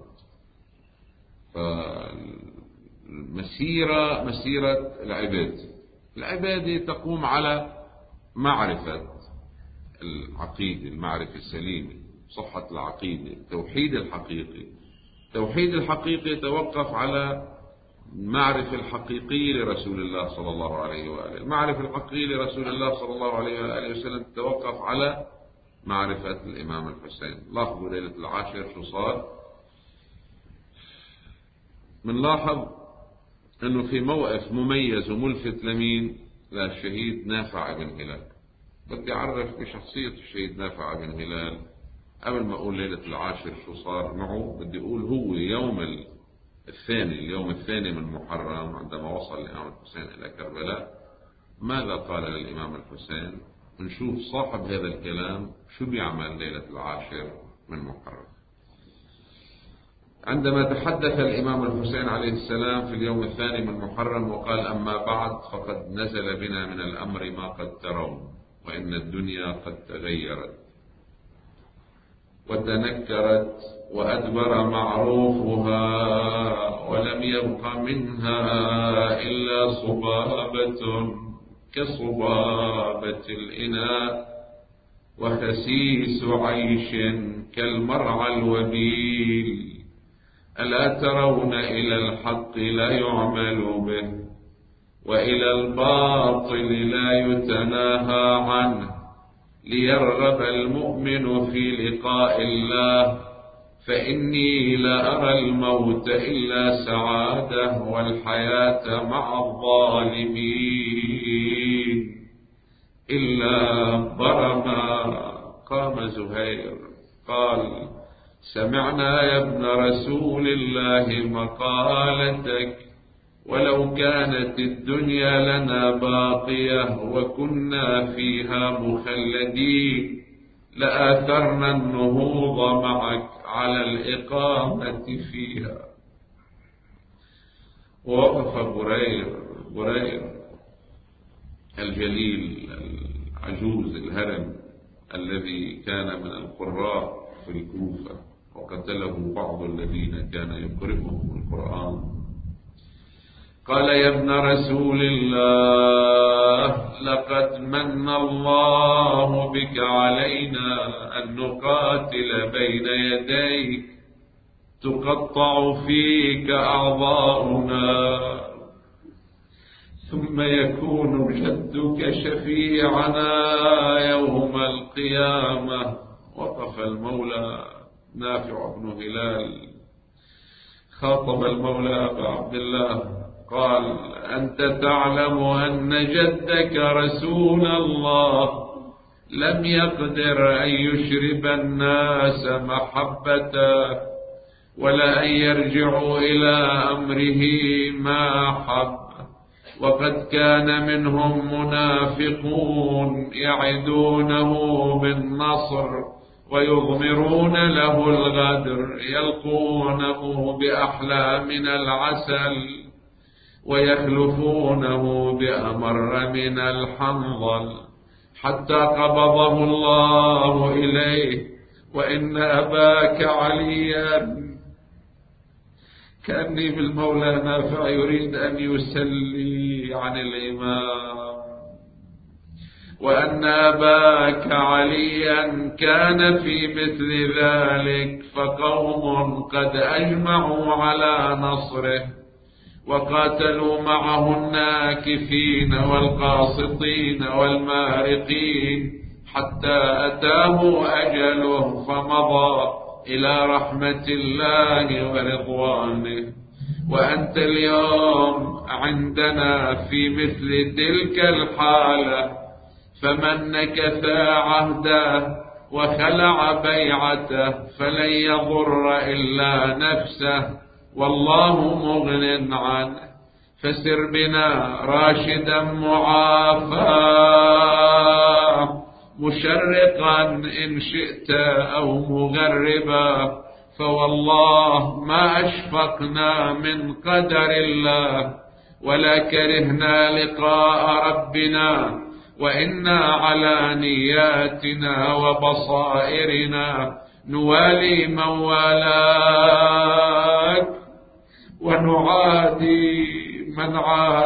فالمسيرة مسيرة العبادة. العبادة تقوم على معرفة العقيدة، المعرفة السليمة، صحة العقيدة، التوحيد الحقيقي. التوحيد الحقيقي يتوقف على المعرفة الحقيقية لرسول الله صلى الله عليه وآله. المعرفة الحقيقية لرسول الله صلى الله عليه وآله وسلم تتوقف على معرفة الإمام الحسين. لاحظوا ليلة العاشر شو صار. منلاحظ أنه في موقف مميز وملفت لمين؟ للشهيد نافع بن هلال. بدي أعرف بشخصية الشهيد نافع بن هلال قبل ما أقول ليلة العاشر شو صار معه. بدي أقول هو يوم الثاني اليوم الثاني من محرم عندما وصل الإمام الحسين إلى كربلاء ماذا قال للإمام الحسين؟ نشوف صاحب هذا الكلام شو بيعمل ليلة العاشر من محرم. عندما تحدث الإمام الحسين عليه السلام في اليوم الثاني من محرم وقال: أما بعد فقد نزل بنا من الأمر ما قد ترون، وإن الدنيا قد تغيرت وتنكرت وأدبر معروفها، ولم يبق منها إلا صبابة كصبابة الإناء، وخسيس عيش كالمرعى الوبيل. ألا ترون إلى الحق لا يعمل به، وإلى الباطل لا يتناهى عنه، ليرغب المؤمن في لقاء الله، فإني لا أرى الموت إلا سعادة، والحياة مع الظالمين إلا برما. قام زهير قال: سمعنا يا ابن رسول الله مقالتك، ولو كانت الدنيا لنا باقية وكنا فيها مخلدين لآثرنا النهوض معك على الإقامة فيها. ووقف برير برير الجليل العجوز الهرم الذي كان من القراء في الكوفة، وقتله بعض الذين كان يقرئهم القرآن. قال: يا ابن رسول الله، لقد من الله بك علينا أن نقاتل بين يديك تقطع فيك أعضاؤنا، ثم يكون جدك شفيعنا يوم القيامة. وقف المولى نافع بن هلال خاطب المولى أبا عبد الله قال: أنت تعلم أن جدك رسول الله لم يقدر أن يشرب الناس محبته ولا أن يرجعوا إلى أمره ما حب، وقد كان منهم منافقون يعدونه بالنصر ويضمرون له الغدر، يلقونه بأحلى من العسل ويخلفونه بأمر من الحنظل، حتى قبضه الله إليه. وإن أباك عليا، كأني بالمولى نافع يريد أن يسلي عن الإمام، وأن أباك عليا كان في مثل ذلك، فقوم قد أجمعوا على نصره وقاتلوا معه الناكفين والقاسطين والمارقين حتى أتاه أجله فمضى إلى رحمة الله ورضوانه. وأنت اليوم عندنا في مثل تلك الحالة، فمن نكث عهده وخلع بيعته فلن يضر إلا نفسه، والله مغن عنه. فسر بنا راشدا معافى، مشرقا إن شئت أو مغربا، فوالله ما أشفقنا من قدر الله ولا كرهنا لقاء ربنا، وإنا على نياتنا وبصائرنا نوالي من والاك ونعادي من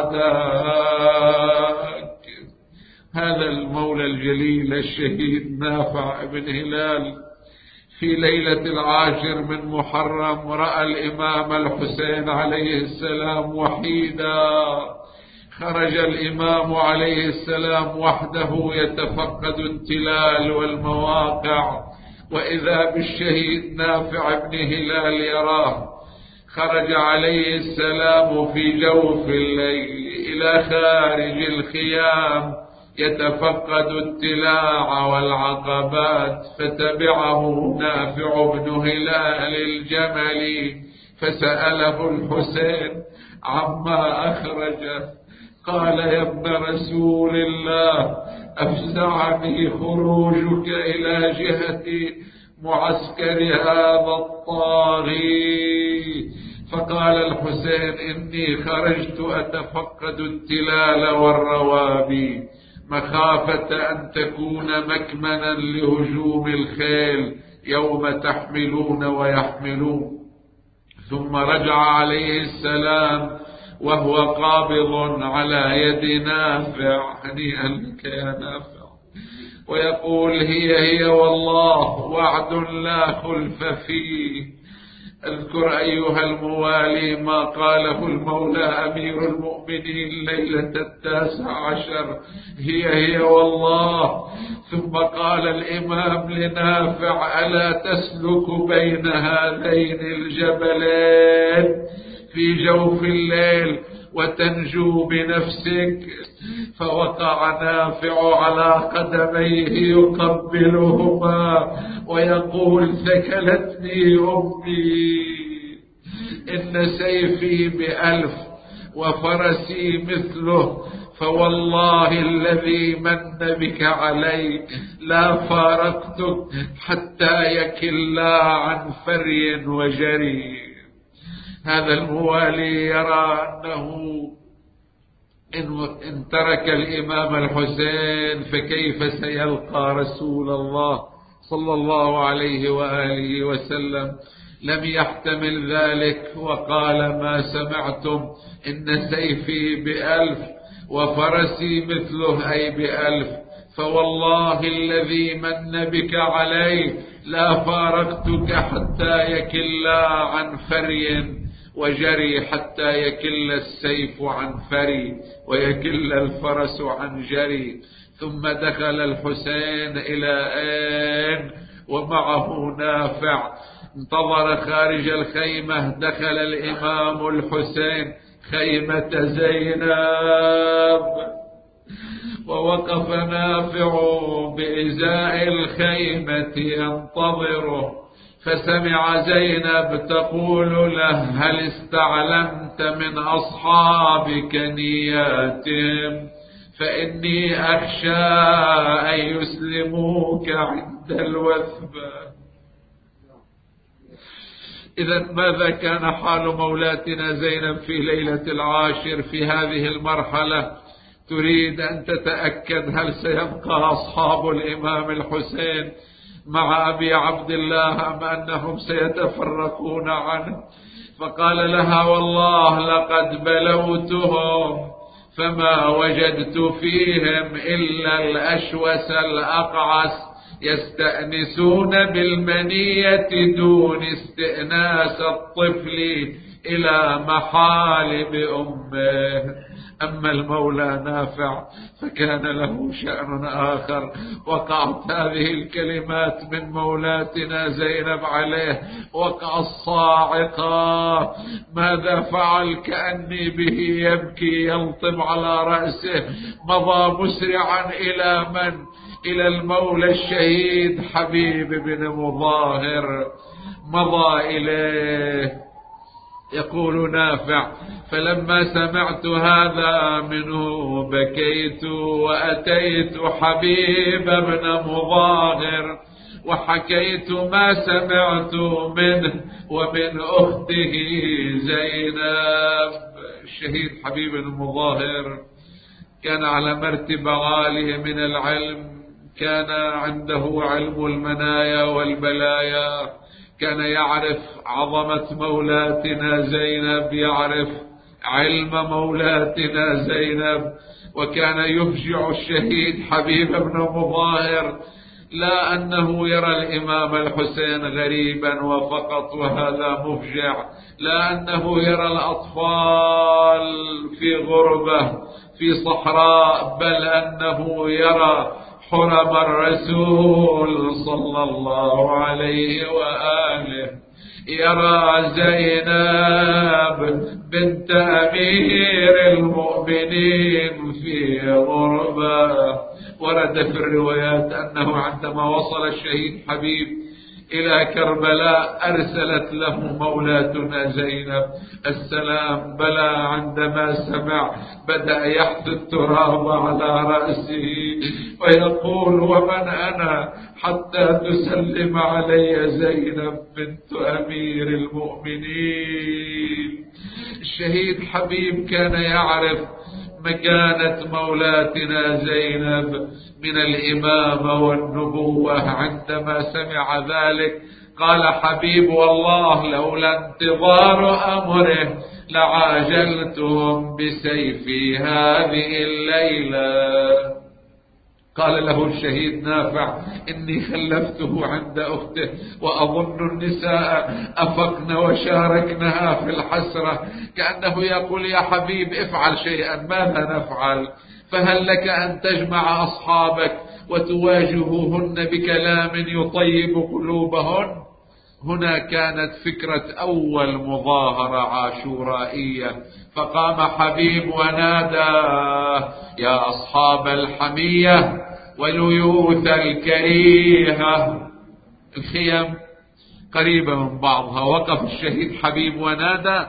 عاداك. هذا المولى الجليل الشهيد نافع بن هلال في ليلة العاشر من محرم رأى الإمام الحسين عليه السلام وحيدا. خرج الإمام عليه السلام وحده يتفقد التلال والمواقع، وإذا بالشهيد نافع بن هلال يراه. خرج عليه السلام في جوف الليل إلى خارج الخيام يتفقد التلاع والعقبات، فتبعه نافع بن هلال الجملي فسأله الحسين عما أخرجه. قال: يا ابن رسول الله، أفزعني خروجك إلى جهة معسكر هذا الطاغي. فقال الحسين: إني خرجت أتفقد التلال والروابي مخافة أن تكون مكمنا لهجوم الخيل يوم تحملون ويحملون. ثم رجع عليه السلام وهو قابض على يد نافع، هنيئا لك يا نافع، ويقول: هي هي والله وعد لا خلف فيه. اذكر أيها الموالي ما قاله المولى أمير المؤمنين ليلة التاسع عشر: هي هي والله. ثم قال الإمام لنافع: ألا تسلك بين هذين الجبلين في جوف الليل وتنجو بنفسك؟ فوقع نافع على قدميه يقبلهما ويقول: ثكلتني أمي، إن سيفي بألف وفرسي مثله، فوالله الذي من بك علي لا فارقتك حتى يكلا عن فري وجري. هذا الموالي يرى أنه إن ترك الإمام الحسين فكيف سيلقى رسول الله صلى الله عليه وآله وسلم. لم يحتمل ذلك وقال: ما سمعتم إن سيفي بألف وفرسي مثله أي بألف، فوالله الذي من بك علي لا فارقتك حتى يكلا عن فري وجري، حتى يكل السيف عن فري ويكل الفرس عن جري. ثم دخل الحسين إلى آن ومعه نافع، انتظر خارج الخيمة. دخل الإمام الحسين خيمة زينب، ووقف نافع بإزاء الخيمة ينتظره، فسمع زينب تقول له: هل استعلمت من أصحابك نياتهم؟ فإني أخشى أن يسلموك عند الوثبة. إذا ماذا كان حال مولاتنا زينب في ليلة العاشر في هذه المرحلة؟ تريد أن تتأكد هل سيبقى أصحاب الإمام الحسين مع أبي عبد الله أم أنهم سيتفرقون عنه. فقال لها: والله لقد بلوتهم فما وجدت فيهم إلا الأشوس الأقعس يستأنسون بالمنية دون استئناس الطفل إلى محالب أمه. أما المولى نافع فكان له شأن آخر. وقعت هذه الكلمات من مولاتنا زينب عليه وقع الصاعقة: ماذا فعل؟ كأني به يبكي يلطم على رأسه. مضى مسرعا إلى من؟ إلى المولى الشهيد حبيب بن مظاهر، مضى إليه. يقول نافع: فلما سمعت هذا منه بكيت وأتيت حبيب بن مظاهر وحكيت ما سمعت منه ومن أخته زينب. الشهيد حبيب بن مظاهر كان على مرتبة عالية من العلم، كان عنده علم المنايا والبلايا، كان يعرف عظمة مولاتنا زينب، يعرف علم مولاتنا زينب، وكان يفجع الشهيد حبيب بن مظاهر لا أنه يرى الإمام الحسين غريبا وفقط وهذا مفجع، لا أنه يرى الأطفال في غربة في صحراء، بل أنه يرى حرم الرسول صلى الله عليه وآله، يرى زينب بنت أمير المؤمنين في غربة. ورد في الروايات أنه عندما وصل الشهيد حبيب إلى كربلاء أرسلت له مولاتنا زينب السلام. بلى عندما سمع بدأ يحث التراب على رأسه ويقول: ومن أنا حتى تسلم علي زينب بنت أمير المؤمنين. الشهيد حبيب كان يعرف مكانة مولاتنا زينب من الإمامة والنبوة. عندما سمع ذلك قال حبيب: والله لولا انتظار أمره لعاجلتهم بسيفي هذه الليلة. قال له الشهيد نافع: إني خلفته عند أخته وأظن النساء أفقن وشاركنها في الحسرة. كأنه يقول: يا حبيب افعل شيئا، ماذا نفعل؟ فهل لك أن تجمع أصحابك وتواجههن بكلام يطيب قلوبهن؟ هنا كانت فكرة أول مظاهرة عاشورائية. فقام حبيب ونادى: يا أصحاب الحمية واليوث الكريهة. الخيم قريبة من بعضها. وقف الشهيد حبيب ونادى: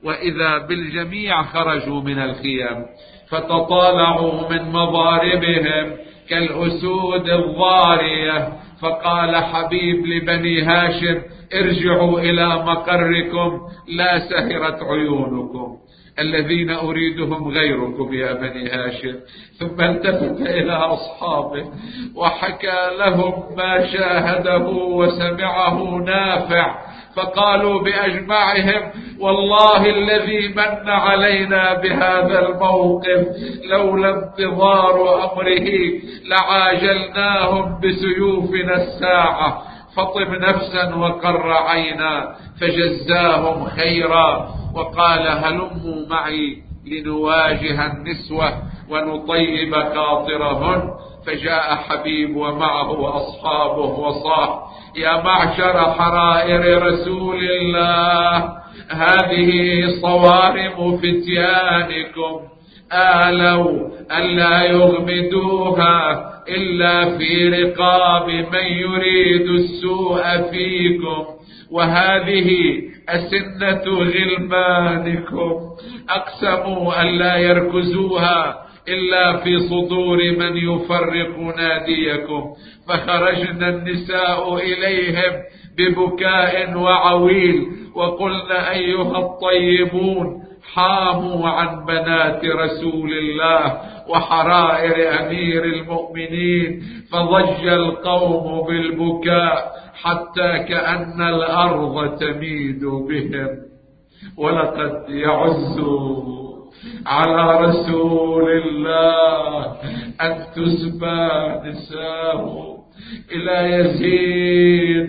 وإذا بالجميع خرجوا من الخيام فتطالعوا من مضاربهم كالأسود الضارية. فقال حبيب لبني هاشم: ارجعوا إلى مقركم، لا سهرت عيونكم، الذين أريدهم غيركم يا بني هاشم. ثم التفت إلى أصحابه وحكى لهم ما شاهده وسمعه نافع، فقالوا بأجمعهم: والله الذي من علينا بهذا الموقف لولا انتظار أمره لعاجلناهم بسيوفنا الساعة، فطب نفسا وقر عينا. فجزاهم خيرا وقال: هلموا معي لنواجه النسوة ونطيب خاطرهن. فجاء حبيب ومعه أصحابه وصاح: يا معشر حرائر رسول الله، هذه صوارم فتيانكم آلوا ألا يغمدوها إلا في رقاب من يريد السوء فيكم، وهذه أسنة غلمانكم أقسموا ألا يركزوها إلا في صدور من يفرق ناديكم. فخرجنا النساء إليهم ببكاء وعويل وقلنا: أيها الطيبون، حاموا عن بنات رسول الله وحرائر أمير المؤمنين. فضج القوم بالبكاء حتى كأن الأرض تميد بهم. ولقد يعز على رسول الله أن تسبى نساءه إلى يزيد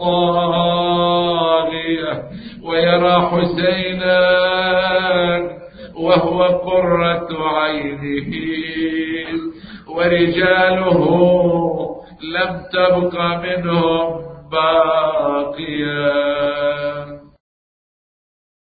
الطاغية ويرى حسينا وهو قرة عينه، ورجاله لم تبق منهم باقيا.